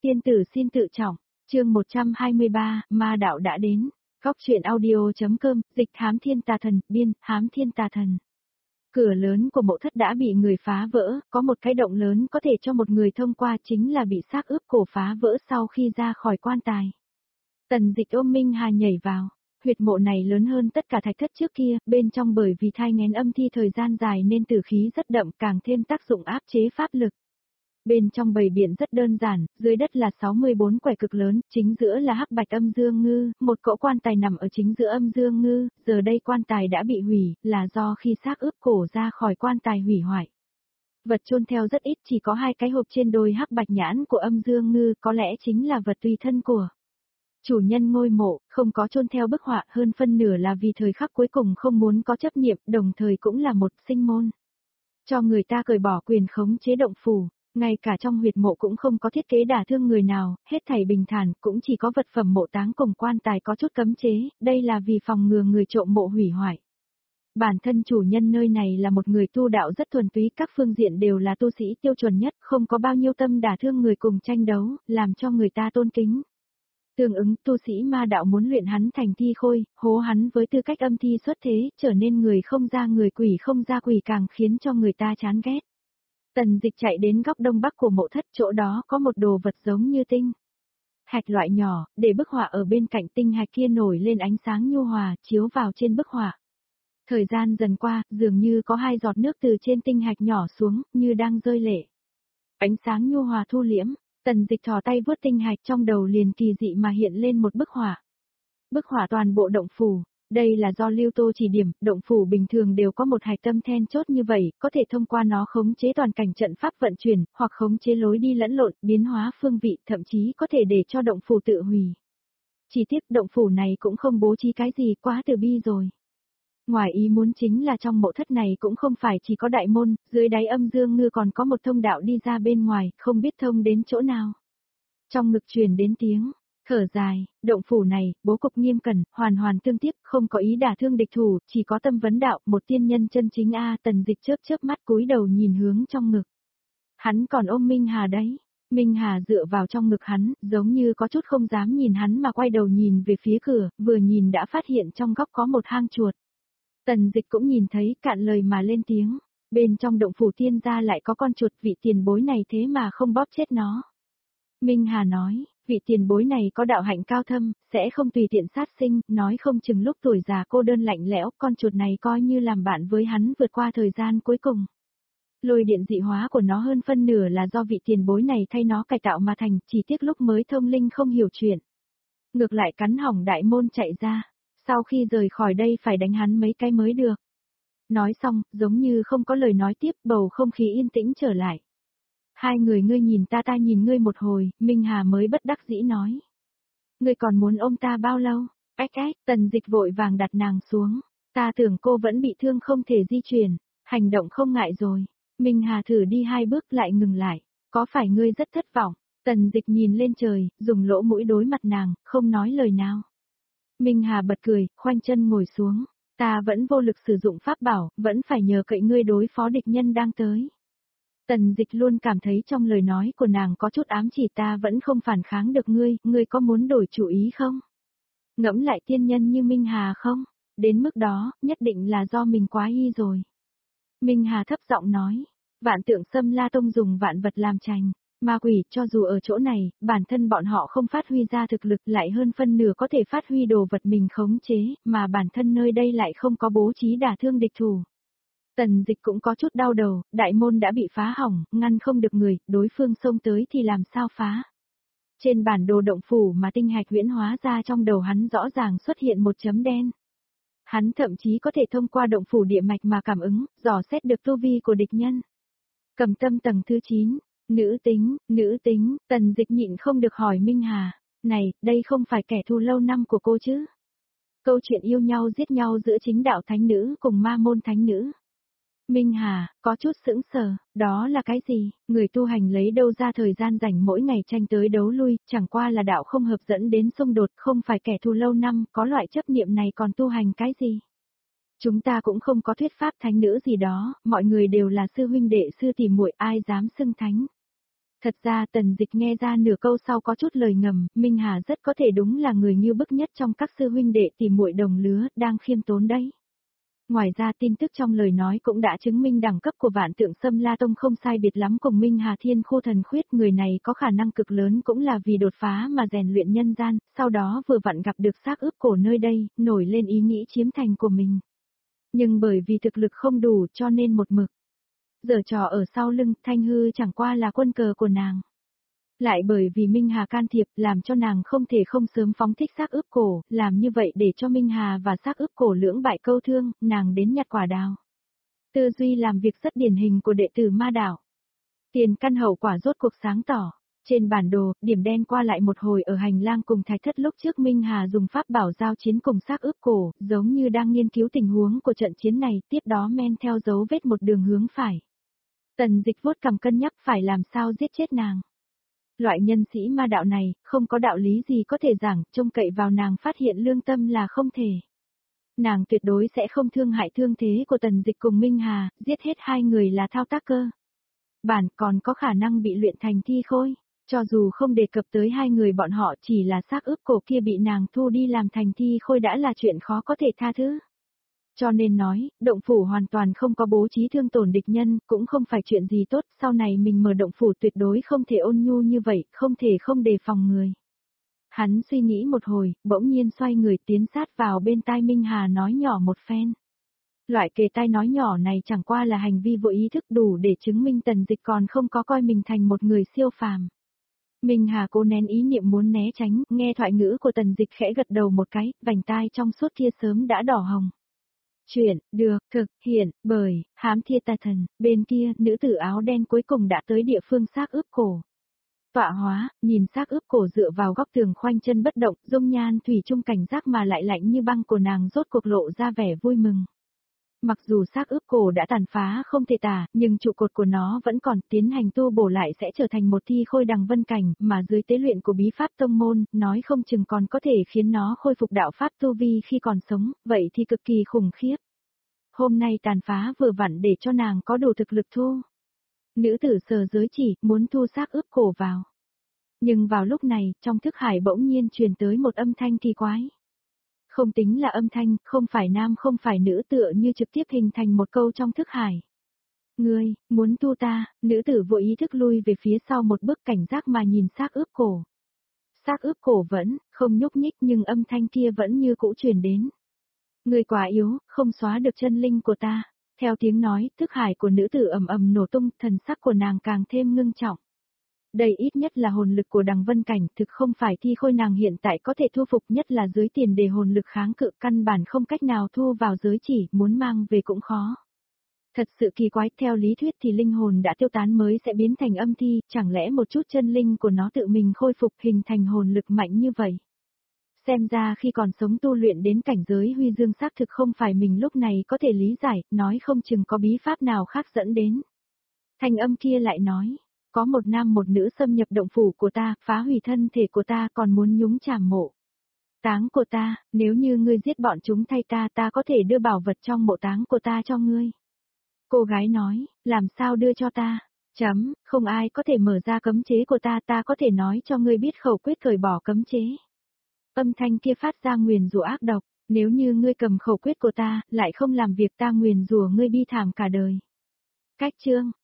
Tiên tử xin tự trọng, chương 123, ma đạo đã đến. Góc truyện audio.com, dịch Hám Thiên Tà Thần, biên, Hám Thiên Tà Thần. Cửa lớn của mộ thất đã bị người phá vỡ, có một cái động lớn có thể cho một người thông qua chính là bị xác ướp cổ phá vỡ sau khi ra khỏi quan tài. Tần Dịch ôm Minh Hà nhảy vào, huyệt mộ này lớn hơn tất cả thạch thất trước kia, bên trong bởi vì thai nghén âm thi thời gian dài nên tử khí rất đậm càng thêm tác dụng áp chế pháp lực. Bên trong bầy biển rất đơn giản, dưới đất là 64 quẻ cực lớn, chính giữa là hắc bạch âm dương ngư, một cỗ quan tài nằm ở chính giữa âm dương ngư, giờ đây quan tài đã bị hủy, là do khi xác ướp cổ ra khỏi quan tài hủy hoại. Vật chôn theo rất ít, chỉ có 2 cái hộp trên đôi hắc bạch nhãn của âm dương ngư, có lẽ chính là vật tùy thân của chủ nhân ngôi mộ, không có chôn theo bức họa, hơn phân nửa là vì thời khắc cuối cùng không muốn có chấp niệm, đồng thời cũng là một sinh môn. Cho người ta cởi bỏ quyền khống chế động phủ. Ngay cả trong huyệt mộ cũng không có thiết kế đả thương người nào, hết thảy bình thản, cũng chỉ có vật phẩm mộ táng cùng quan tài có chút cấm chế, đây là vì phòng ngừa người trộm mộ hủy hoại. Bản thân chủ nhân nơi này là một người tu đạo rất thuần túy, các phương diện đều là tu sĩ tiêu chuẩn nhất, không có bao nhiêu tâm đả thương người cùng tranh đấu, làm cho người ta tôn kính. Tương ứng, tu sĩ ma đạo muốn luyện hắn thành thi khôi, hố hắn với tư cách âm thi xuất thế, trở nên người không ra người quỷ không ra quỷ càng khiến cho người ta chán ghét. Tần Dịch chạy đến góc đông bắc của mộ thất, chỗ đó có một đồ vật giống như tinh hạch loại nhỏ, để bức họa ở bên cạnh tinh hạch kia nổi lên ánh sáng nhu hòa, chiếu vào trên bức họa. Thời gian dần qua, dường như có 2 giọt nước từ trên tinh hạch nhỏ xuống, như đang rơi lệ. Ánh sáng nhu hòa thu liễm, Tần Dịch thò tay vuốt tinh hạch, trong đầu liền kỳ dị mà hiện lên một bức họa. Bức họa toàn bộ động phủ. Đây là do Lưu Tô chỉ điểm, động phủ bình thường đều có một hạch tâm then chốt như vậy, có thể thông qua nó khống chế toàn cảnh trận pháp vận chuyển, hoặc khống chế lối đi lẫn lộn, biến hóa phương vị, thậm chí có thể để cho động phủ tự hủy. Chỉ tiếc động phủ này cũng không bố trí cái gì, quá từ bi rồi. Ngoài ý muốn chính là trong mộ thất này cũng không phải chỉ có đại môn, dưới đáy âm dương ngư còn có một thông đạo đi ra bên ngoài, không biết thông đến chỗ nào. Trong ngực truyền đến tiếng thở dài, động phủ này, bố cục nghiêm cẩn, hoàn hoàn tương tiếp, không có ý đả thương địch thủ, chỉ có tâm vấn đạo, một tiên nhân chân chính a. Tần Dịch chớp chớp mắt cúi đầu nhìn hướng trong ngực. Hắn còn ôm Minh Hà đấy. Minh Hà dựa vào trong ngực hắn, giống như có chút không dám nhìn hắn mà quay đầu nhìn về phía cửa, vừa nhìn đã phát hiện trong góc có một hang chuột. Tần Dịch cũng nhìn thấy, cạn lời mà lên tiếng, bên trong động phủ tiên gia lại có con chuột, vị tiền bối này thế mà không bóp chết nó. Minh Hà nói, vị tiền bối này có đạo hạnh cao thâm, sẽ không tùy tiện sát sinh, nói không chừng lúc tuổi già cô đơn lạnh lẽo, con chuột này coi như làm bạn với hắn vượt qua thời gian cuối cùng. Lôi điện dị hóa của nó hơn phân nửa là do vị tiền bối này thay nó cải tạo mà thành, chỉ tiếc lúc mới thông linh không hiểu chuyện. Ngược lại cắn hỏng đại môn chạy ra, sau khi rời khỏi đây phải đánh hắn mấy cái mới được. Nói xong, giống như không có lời nói tiếp, bầu không khí yên tĩnh trở lại. 2 người ngươi nhìn ta nhìn ngươi một hồi, Minh Hà mới bất đắc dĩ nói. Ngươi còn muốn ôm ta bao lâu? Ách, Tần Dịch vội vàng đặt nàng xuống. Ta tưởng cô vẫn bị thương không thể di chuyển, hành động không ngại rồi. Minh Hà thử đi 2 bước lại ngừng lại. Có phải ngươi rất thất vọng? Tần Dịch nhìn lên trời, dùng lỗ mũi đối mặt nàng, không nói lời nào. Minh Hà bật cười, khoanh chân ngồi xuống. Ta vẫn vô lực sử dụng pháp bảo, vẫn phải nhờ cậy ngươi đối phó địch nhân đang tới. Tần Dịch luôn cảm thấy trong lời nói của nàng có chút ám chỉ, ta vẫn không phản kháng được ngươi có muốn đổi chủ ý không? Ngẫm lại tiên nhân như Minh Hà không? Đến mức đó, nhất định là do mình quá y rồi. Minh Hà thấp giọng nói, Vạn Tượng Xâm La Tông dùng vạn vật làm tranh, ma quỷ cho dù ở chỗ này, bản thân bọn họ không phát huy ra thực lực lại hơn phân nửa có thể phát huy đồ vật mình khống chế, mà bản thân nơi đây lại không có bố trí đả thương địch thủ. Tần Dịch cũng có chút đau đầu, đại môn đã bị phá hỏng, ngăn không được người, đối phương xông tới thì làm sao phá. Trên bản đồ động phủ mà tinh hạch huyễn hóa ra trong đầu hắn rõ ràng xuất hiện một chấm đen. Hắn thậm chí có thể thông qua động phủ địa mạch mà cảm ứng, dò xét được tu vi của địch nhân. Cầm tâm tầng thứ 9, nữ tính, Tần Dịch nhịn không được hỏi Minh Hà, này, đây không phải kẻ thù lâu năm của cô chứ? Câu chuyện yêu nhau giết nhau giữa chính đạo thánh nữ cùng ma môn thánh nữ. Minh Hà, có chút sững sờ, đó là cái gì? Người tu hành lấy đâu ra thời gian rảnh mỗi ngày tranh tới đấu lui, chẳng qua là đạo không hợp dẫn đến xung đột, không phải kẻ thù lâu năm, có loại chấp niệm này còn tu hành cái gì? Chúng ta cũng không có thuyết pháp thánh nữ gì đó, mọi người đều là sư huynh đệ sư tỷ muội, ai dám xưng thánh. Thật ra Tần Dịch nghe ra nửa câu sau có chút lời ngầm, Minh Hà rất có thể đúng là người như bức nhất trong các sư huynh đệ tỷ muội đồng lứa, đang khiêm tốn đấy. Ngoài ra tin tức trong lời nói cũng đã chứng minh đẳng cấp của Vạn Tượng Sâm La Tông không sai biệt lắm cùng Minh Hà Thiên Khô Thần Khuyết, người này có khả năng cực lớn cũng là vì đột phá mà rèn luyện nhân gian, sau đó vừa vặn gặp được xác ướp cổ nơi đây, nổi lên ý nghĩ chiếm thành của mình. Nhưng bởi vì thực lực không đủ cho nên một mực giở trò ở sau lưng, Thanh Hư chẳng qua là quân cờ của nàng. Lại bởi vì Minh Hà can thiệp làm cho nàng không thể không sớm phóng thích xác ướp cổ, làm như vậy để cho Minh Hà và xác ướp cổ lưỡng bại câu thương, nàng đến nhặt quả đào. Tư duy làm việc rất điển hình của đệ tử ma đạo. Tiền căn hậu quả rốt cuộc sáng tỏ. Trên bản đồ, điểm đen qua lại một hồi ở hành lang cùng Thạch Thất lúc trước Minh Hà dùng pháp bảo giao chiến cùng xác ướp cổ, giống như đang nghiên cứu tình huống của trận chiến này, tiếp đó men theo dấu vết một đường hướng phải. Tần Dịch vuốt cằm cân nhắc phải làm sao giết chết nàng. Loại nhân sĩ ma đạo này, không có đạo lý gì có thể giảng, trông cậy vào nàng phát hiện lương tâm là không thể. Nàng tuyệt đối sẽ không thương hại thương thế của Tần Dịch cùng Minh Hà, giết hết hai người là thao tác cơ. Bản còn có khả năng bị luyện thành thi khôi, cho dù không đề cập tới hai người bọn họ chỉ là xác ướp cổ kia bị nàng thu đi làm thành thi khôi đã là chuyện khó có thể tha thứ. Cho nên nói, động phủ hoàn toàn không có bố trí thương tổn địch nhân, cũng không phải chuyện gì tốt, sau này mình mở động phủ tuyệt đối không thể ôn nhu như vậy, không thể không đề phòng người. Hắn suy nghĩ một hồi, bỗng nhiên xoay người tiến sát vào bên tai Minh Hà nói nhỏ một phen. Loại kề tai nói nhỏ này chẳng qua là hành vi vô ý thức đủ để chứng minh Tần Dịch còn không có coi mình thành một người siêu phàm. Minh Hà cố nén ý niệm muốn né tránh, nghe thoại ngữ của Tần Dịch khẽ gật đầu một cái, vành tai trong suốt kia sớm đã đỏ hồng. Chuyện, được, thực, hiện, bởi, Hám Thiên Tà Thần, bên kia, nữ tử áo đen cuối cùng đã tới địa phương xác ướp cổ. Tọa hóa, nhìn xác ướp cổ dựa vào góc tường khoanh chân bất động, dung nhan thủy chung cảnh giác mà lại lạnh như băng của nàng rốt cuộc lộ ra vẻ vui mừng. Mặc dù xác ướp cổ đã tàn phá không thể tả, nhưng trụ cột của nó vẫn còn, tiến hành tu bổ lại sẽ trở thành một thi khôi đằng vân cảnh, mà dưới tế luyện của bí pháp tông môn, nói không chừng còn có thể khiến nó khôi phục đạo pháp tu vi khi còn sống, vậy thì cực kỳ khủng khiếp. Hôm nay tàn phá vừa vặn để cho nàng có đủ thực lực thu. Nữ tử sờ giới chỉ, muốn thu xác ướp cổ vào. Nhưng vào lúc này, trong thức hải bỗng nhiên truyền tới một âm thanh kỳ quái. Không tính là âm thanh, không phải nam không phải nữ tựa như trực tiếp hình thành một câu trong thức hải. Ngươi, muốn thu ta, nữ tử vội ý thức lui về phía sau một bước cảnh giác mà nhìn xác ướp cổ. Xác ướp cổ vẫn, không nhúc nhích nhưng âm thanh kia vẫn như cũ truyền đến. Ngươi quá yếu, không xóa được chân linh của ta. Theo tiếng nói, thức hải của nữ tử ầm ầm nổ tung, thần sắc của nàng càng thêm ngưng trọng. Đây ít nhất là hồn lực của đằng vân cảnh, thực không phải thi khôi nàng hiện tại có thể thu phục, nhất là dưới tiền đề hồn lực kháng cự, căn bản không cách nào thu vào giới chỉ, muốn mang về cũng khó. Thật sự kỳ quái, theo lý thuyết thì linh hồn đã tiêu tán mới sẽ biến thành âm thi, chẳng lẽ một chút chân linh của nó tự mình khôi phục hình thành hồn lực mạnh như vậy. Xem ra khi còn sống tu luyện đến cảnh giới huy dương xác thực không phải mình lúc này có thể lý giải, nói không chừng có bí pháp nào khác dẫn đến. Thanh âm kia lại nói. Có một nam một nữ xâm nhập động phủ của ta, phá hủy thân thể của ta còn muốn nhúng chàm mộ táng của ta, nếu như ngươi giết bọn chúng thay ta, ta có thể đưa bảo vật trong mộ táng của ta cho ngươi. Cô gái nói, làm sao đưa cho ta? Không ai có thể mở ra cấm chế của ta, ta có thể nói cho ngươi biết khẩu quyết cởi bỏ cấm chế. Âm thanh kia phát ra nguyền rủa ác độc, nếu như ngươi cầm khẩu quyết của ta, lại không làm việc ta nguyền rủa ngươi bi thảm cả đời. Cách chương